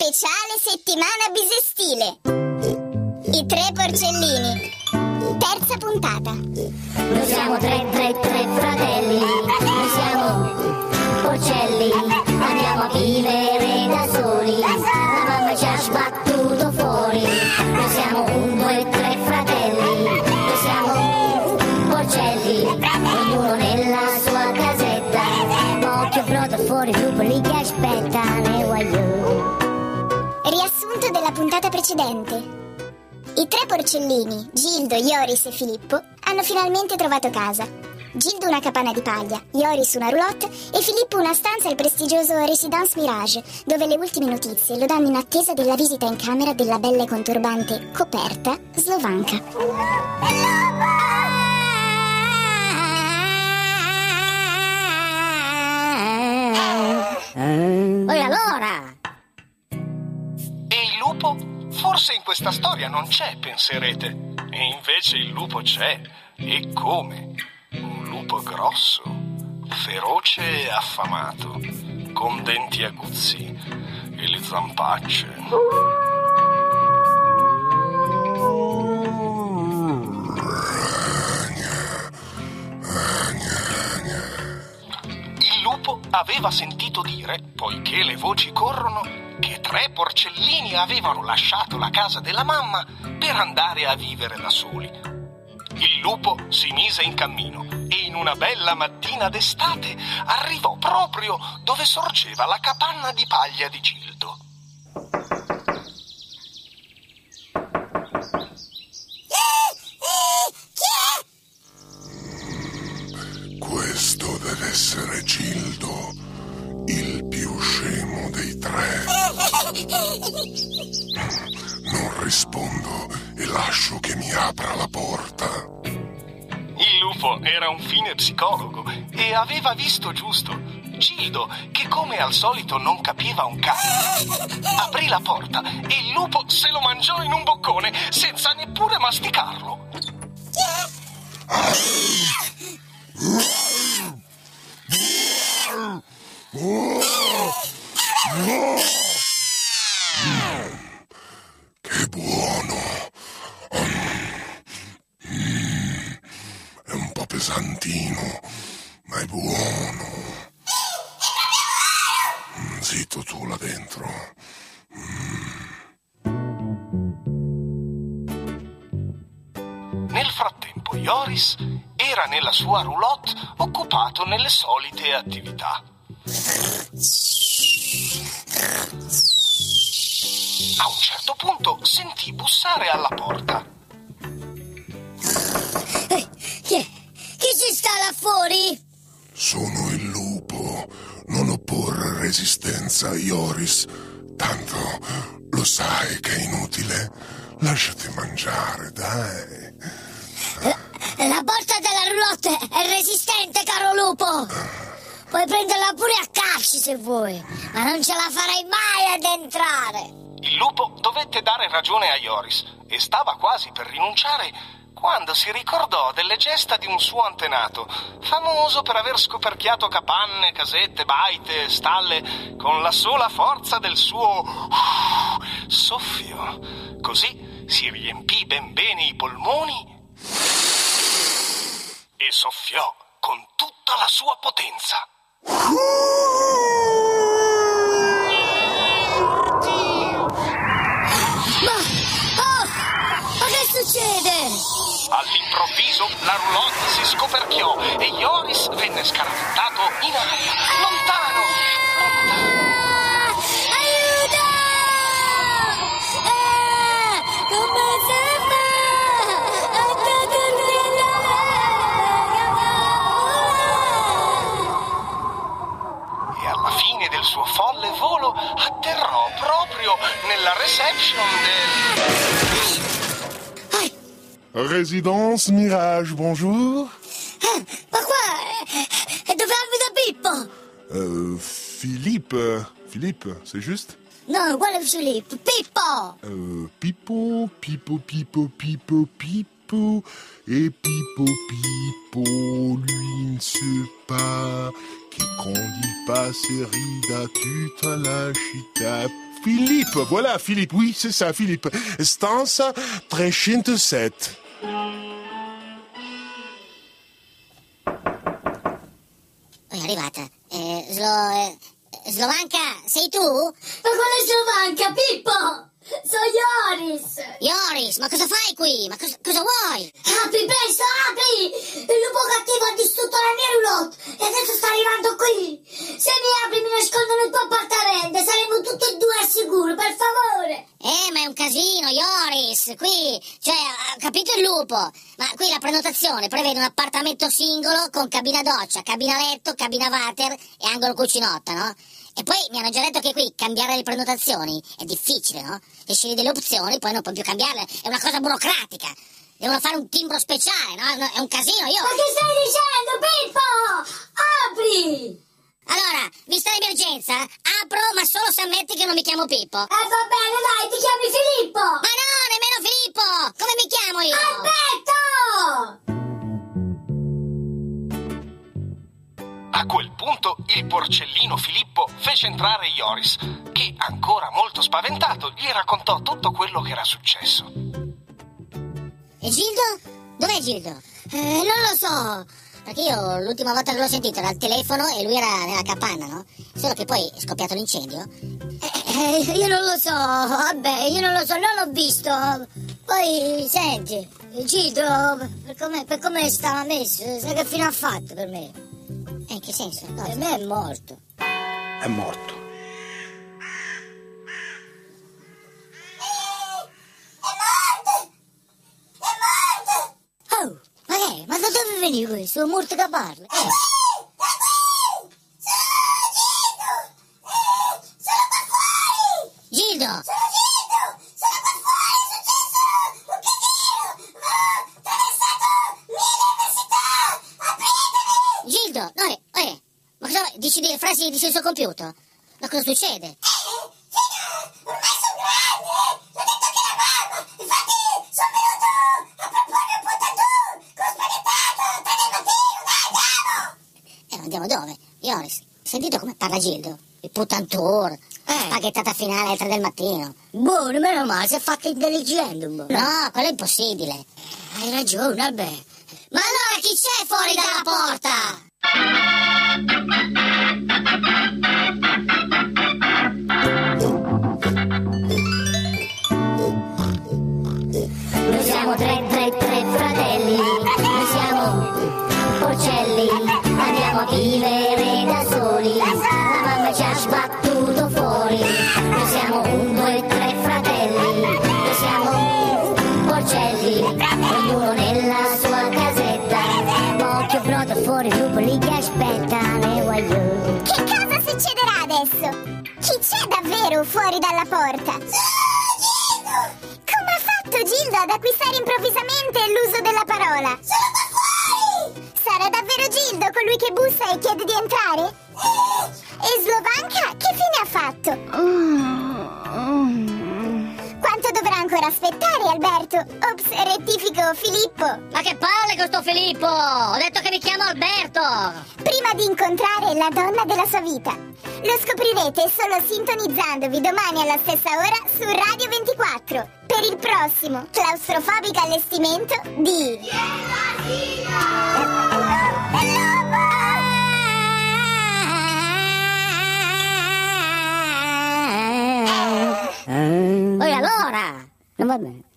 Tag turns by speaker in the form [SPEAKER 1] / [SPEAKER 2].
[SPEAKER 1] Speciale settimana bisestile. I tre porcellini. Terza puntata.
[SPEAKER 2] Noi siamo tre fratelli. Noi siamo porcelli. Andiamo a vivere da soli. La mamma ci ha sbattuto fuori. Noi siamo 1, 2, 3 fratelli. Noi siamo porcelli. Ognuno nella sua casetta. Occhio brodo fuori, lupo che aspettano.
[SPEAKER 1] Riassunto della puntata precedente. I tre porcellini, Gildo, Joris e Filippo, hanno finalmente trovato casa. Gildo una capanna di paglia, Joris una roulotte e Filippo una stanza al prestigioso Residence Mirage, dove le ultime notizie lo danno in attesa della visita in camera della bella e conturbante Coperta Slovanka.
[SPEAKER 2] Poi allora?
[SPEAKER 3] E il lupo? Forse in questa storia non c'è, penserete. E invece il lupo c'è. E come? Un lupo grosso, feroce e affamato, con denti aguzzi e le zampacce. Il lupo aveva sentito dire, poiché le voci corrono, che tre porcellini avevano lasciato la casa della mamma per andare a vivere da soli. Il lupo si mise in cammino e in una bella mattina d'estate arrivò proprio dove sorgeva la capanna di paglia di Gildo.
[SPEAKER 4] Questo deve essere Gildo, il più scemo dei tre. Non rispondo e lascio che mi apra la porta.
[SPEAKER 3] Il lupo era un fine psicologo e aveva visto giusto. Gildo, che come al solito non capiva un cazzo, aprì la porta e il lupo se lo mangiò in un boccone senza neppure masticarlo.
[SPEAKER 4] Che buono! È un po' pesantino, ma è buono. Zitto tu là dentro.
[SPEAKER 3] Nel frattempo Joris era nella sua roulotte occupato nelle solite attività. A un certo punto sentì bussare alla porta.
[SPEAKER 2] Chi ci sta là fuori?
[SPEAKER 4] Sono il lupo. Non opporre resistenza a Joris. Tanto lo sai che è inutile. Lasciati mangiare, dai.
[SPEAKER 2] La porta della roulotte è resistente, caro lupo. Puoi prenderla pure a calci se vuoi, ma non ce la farai mai ad entrare.
[SPEAKER 3] Il lupo dovette dare ragione a Joris e stava quasi per rinunciare quando si ricordò delle gesta di un suo antenato, famoso per aver scoperchiato capanne, casette, baite, stalle, con la sola forza del suo soffio. Così si riempì ben bene i polmoni e soffiò con tutta la sua potenza.
[SPEAKER 2] Ma che succede?
[SPEAKER 3] All'improvviso la roulotte si scoperchiò e Joris venne scaraventato in aria, lontano.
[SPEAKER 2] Aiuto! Come si fa?
[SPEAKER 3] E alla fine del suo folle volo atterrò proprio nella reception del...
[SPEAKER 4] Résidence Mirage, bonjour.
[SPEAKER 2] Ma qua è dove abita Pippo?
[SPEAKER 4] Philippe, c'est juste?
[SPEAKER 2] No, quale Filippo? Pippo!
[SPEAKER 4] Pippo. Et Pippo, lui ne sait pas que quand il passe rida toute la chita Philippe, voilà, Philippe. Oui, c'est ça, Philippe. Stanza 307.
[SPEAKER 2] È arrivata. Slovanka, sei tu?
[SPEAKER 5] Ma quale Slovanka, Pippo? Sono
[SPEAKER 2] Ioris, ma cosa fai qui? Ma cosa vuoi?
[SPEAKER 5] Apri presto, apri! Il lupo cattivo ha distrutto la mia roulotte e adesso sta arrivando qui! Se mi apri mi nascondo nel tuo appartamento, saremo tutti e due al sicuro, per favore!
[SPEAKER 2] Ma è un casino, Ioris, qui, cioè, ha capito il lupo, ma qui la prenotazione prevede un appartamento singolo con cabina doccia, cabina letto, cabina water e angolo cucinotta, no? E poi mi hanno già detto che qui cambiare le prenotazioni è difficile, no? Ti scegli delle opzioni, poi non puoi più cambiarle, è una cosa burocratica. Devono fare un timbro speciale, no? È un casino, io...
[SPEAKER 5] Ma che stai dicendo, Pippo? Apri!
[SPEAKER 2] Allora, vista l'emergenza, apro, ma solo se ammetti che non mi chiamo Pippo.
[SPEAKER 5] Va bene, dai, ti chiami Filippo!
[SPEAKER 2] Ma no, nemmeno Filippo! Come mi chiamo io?
[SPEAKER 5] Alberto!
[SPEAKER 3] A quel punto il porcellino Filippo fece entrare Ioris, che, ancora molto spaventato, gli raccontò tutto quello che era successo.
[SPEAKER 2] E Gildo? Dov'è Gildo? Non lo so, perché io l'ultima volta che l'ho sentito era al telefono e lui era nella capanna, no? Solo che poi è scoppiato l'incendio.
[SPEAKER 5] Io non lo so, vabbè, io non lo so, non l'ho visto. Poi, senti, Gildo, per come stava messo, sai che fine ha fatto per me?
[SPEAKER 2] In che senso?
[SPEAKER 5] Per me è morto.
[SPEAKER 3] È morto.
[SPEAKER 5] Oh, ma che? Ma da dove veniva questo? Un morto che parla?
[SPEAKER 2] Gildo! Gildo, no, ma cosa dici delle frasi di senso compiuto? Ma cosa succede?
[SPEAKER 5] Ormai sono grande, l'ho detto anche la mamma, infatti sono venuto a proporre un potatur, con spaghettato, 3 del mattino, dai, andiamo!
[SPEAKER 2] Andiamo dove? Ioris, hai sentito come parla Gildo? Il putantour, spaghettata finale alle 3 del mattino.
[SPEAKER 5] Buono, meno male, si è fatto intelligente un po'.
[SPEAKER 2] No, quello è impossibile.
[SPEAKER 5] Hai ragione, vabbè.
[SPEAKER 2] Ma allora chi c'è fuori dalla porta?
[SPEAKER 6] Noi siamo tre fratelli, noi siamo porcelli, andiamo a vivere da soli, la mamma ci ha sbattuto fuori. Noi siamo 1, 2, 3 fratelli, noi siamo porcelli, ognuno nella sua casetta, occhio brodo fuori, il lupo lì che aspetta, ne voglio.
[SPEAKER 1] Che cosa succederà adesso? Chi c'è davvero fuori dalla porta? Come ha fatto Gildo ad acquistare improvvisamente l'uso della parola? Sono da fuori! Sarà davvero Gildo colui che bussa e chiede di entrare? E Slovanka che fine ha fatto? Quanto dovrà ancora aspettare, Alberto? Ops, rettifico, Filippo.
[SPEAKER 2] Ma che palle con sto Filippo! Ho detto che mi chiamo Alberto!
[SPEAKER 1] Prima di incontrare la donna della sua vita. Lo scoprirete solo sintonizzandovi domani alla stessa ora su Radio 24 per il prossimo claustrofobico allestimento di...
[SPEAKER 2] Poi allora! Non va bene.